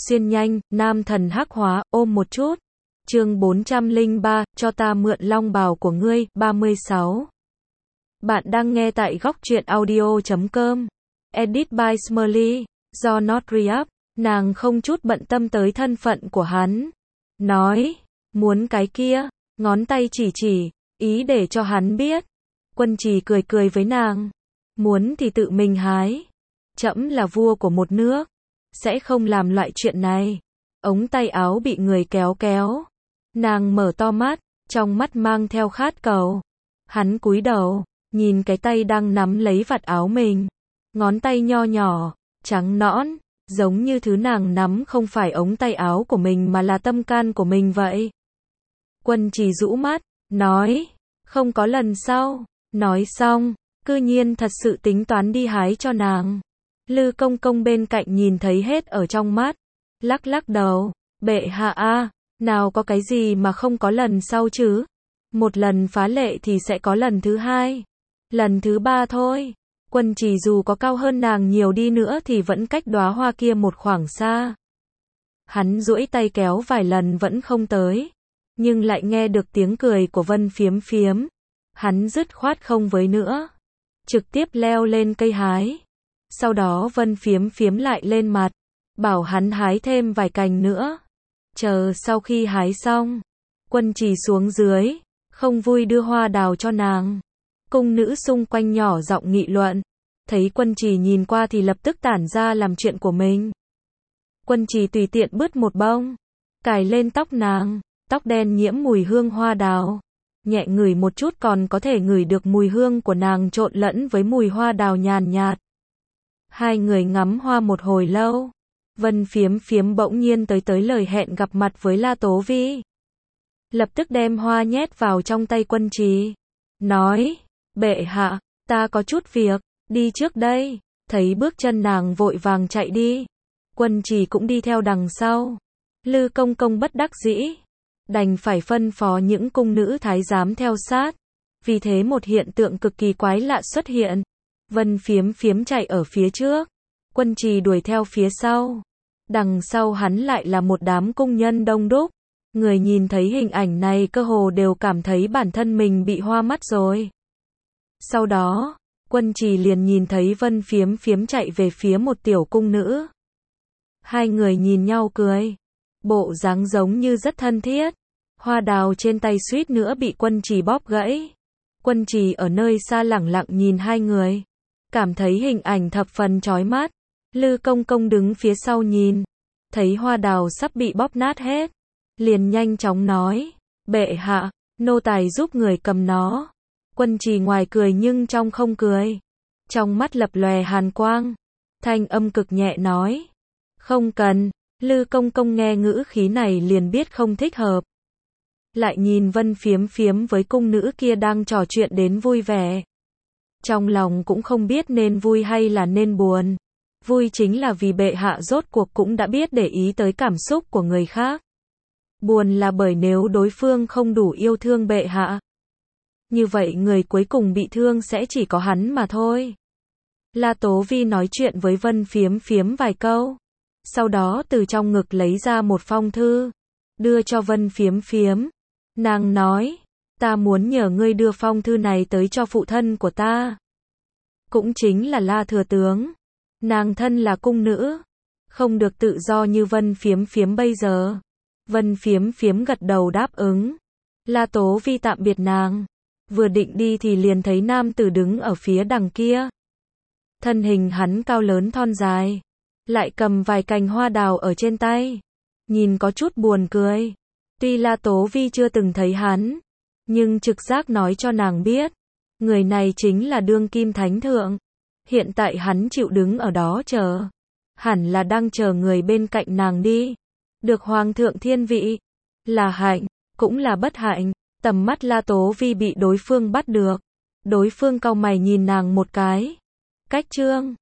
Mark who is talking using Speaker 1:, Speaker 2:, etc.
Speaker 1: xuyên nhanh, nam thần hắc hóa, ôm một chút. Chương 403, cho ta mượn long bào của ngươi, 36. Bạn đang nghe tại góc truyện audio.com. Edit by Smiley, do Not Re-up. Nàng không chút bận tâm tới thân phận của hắn. Nói, muốn cái kia, ngón tay chỉ, ý để cho hắn biết. Quân Trì cười cười với nàng. Muốn thì tự mình hái. Trẫm là vua của một nước, sẽ không làm loại chuyện này. Ống tay áo bị người kéo kéo. Nàng mở to mắt, trong mắt mang theo khát cầu. Hắn cúi đầu, nhìn cái tay đang nắm lấy vạt áo mình. Ngón tay nho nhỏ, trắng nõn, giống như thứ nàng nắm không phải ống tay áo của mình mà là tâm can của mình vậy. Quân Trì rũ mắt, nói, không có lần sau. Nói xong, cư nhiên thật sự tính toán đi hái cho nàng. Lư Công Công bên cạnh nhìn thấy hết ở trong mắt, lắc lắc đầu, bệ hạ a, nào có cái gì mà không có lần sau chứ? Một lần phá lệ thì sẽ có lần thứ hai, lần thứ ba thôi. Quân Trì dù có cao hơn nàng nhiều đi nữa thì vẫn cách đóa hoa kia một khoảng xa. Hắn duỗi tay kéo vài lần vẫn không tới, nhưng lại nghe được tiếng cười của Vân Phiếm Phiếm. Hắn dứt khoát không với nữa, trực tiếp leo lên cây hái. Sau đó Vân Phiếm Phiếm lại lên mặt, bảo hắn hái thêm vài cành nữa. Chờ sau khi hái xong, Quân Trì xuống dưới, không vui đưa hoa đào cho nàng. Cung nữ xung quanh nhỏ giọng nghị luận, thấy Quân Trì nhìn qua thì lập tức tản ra làm chuyện của mình. Quân Trì tùy tiện bứt một bông, cài lên tóc nàng, tóc đen nhiễm mùi hương hoa đào. Nhẹ ngửi một chút còn có thể ngửi được mùi hương của nàng trộn lẫn với mùi hoa đào nhàn nhạt. Hai người ngắm hoa một hồi lâu. Vân Phiếm Phiếm bỗng nhiên tới lời hẹn gặp mặt với La Tố Vi. Lập tức đem hoa nhét vào trong tay Quân Trì. Nói, bệ hạ, ta có chút việc, đi trước đây. Thấy bước chân nàng vội vàng chạy đi. Quân Trì cũng đi theo đằng sau. Lư Công Công bất đắc dĩ, đành phải phân phó những cung nữ thái giám theo sát. Vì thế một hiện tượng cực kỳ quái lạ xuất hiện. Vân Phiếm Phiếm chạy ở phía trước, Quân Trì đuổi theo phía sau. Đằng sau hắn lại là một đám cung nhân đông đúc. Người nhìn thấy hình ảnh này cơ hồ đều cảm thấy bản thân mình bị hoa mắt rồi. Sau đó, Quân Trì liền nhìn thấy Vân Phiếm Phiếm chạy về phía một tiểu cung nữ. Hai người nhìn nhau cười, bộ dáng giống như rất thân thiết. Hoa đào trên tay suýt nữa bị Quân Trì bóp gãy. Quân Trì ở nơi xa lẳng lặng nhìn hai người, cảm thấy hình ảnh thập phần chói mắt. Lư Công Công đứng phía sau nhìn, thấy hoa đào sắp bị bóp nát hết, liền nhanh chóng nói, bệ hạ, nô tài giúp người cầm nó. Quân Trì ngoài cười nhưng trong không cười, trong mắt lập lòe hàn quang, thanh âm cực nhẹ nói, không cần. Lư Công Công nghe ngữ khí này liền biết không thích hợp. Lại nhìn Vân Phiếm Phiếm với cung nữ kia đang trò chuyện đến vui vẻ. Trong lòng cũng không biết nên vui hay là nên buồn. Vui chính là vì bệ hạ rốt cuộc cũng đã biết để ý tới cảm xúc của người khác. Buồn là bởi nếu đối phương không đủ yêu thương bệ hạ, như vậy người cuối cùng bị thương sẽ chỉ có hắn mà thôi. La Tố Vi nói chuyện với Vân Phiếm Phiếm vài câu, sau đó từ trong ngực lấy ra một phong thư, đưa cho Vân Phiếm Phiếm. Nàng nói, ta muốn nhờ ngươi đưa phong thư này tới cho phụ thân của ta, cũng chính là La Thừa Tướng. Nàng thân là cung nữ, không được tự do như Vân Phiếm Phiếm bây giờ. Vân Phiếm Phiếm gật đầu đáp ứng. La Tố Vi tạm biệt nàng, vừa định đi thì liền thấy nam tử đứng ở phía đằng kia. Thân hình hắn cao lớn thon dài, lại cầm vài cành hoa đào ở trên tay, nhìn có chút buồn cười. Tuy La Tố Vi chưa từng thấy hắn, nhưng trực giác nói cho nàng biết, người này chính là đương kim thánh thượng. Hiện tại hắn chịu đứng ở đó chờ, hẳn là đang chờ người bên cạnh nàng đi. Được hoàng thượng thiên vị, là hạnh, cũng là bất hạnh. Tầm mắt La Tố Vi bị đối phương bắt được. Đối phương cau mày nhìn nàng một cái. Cách trương,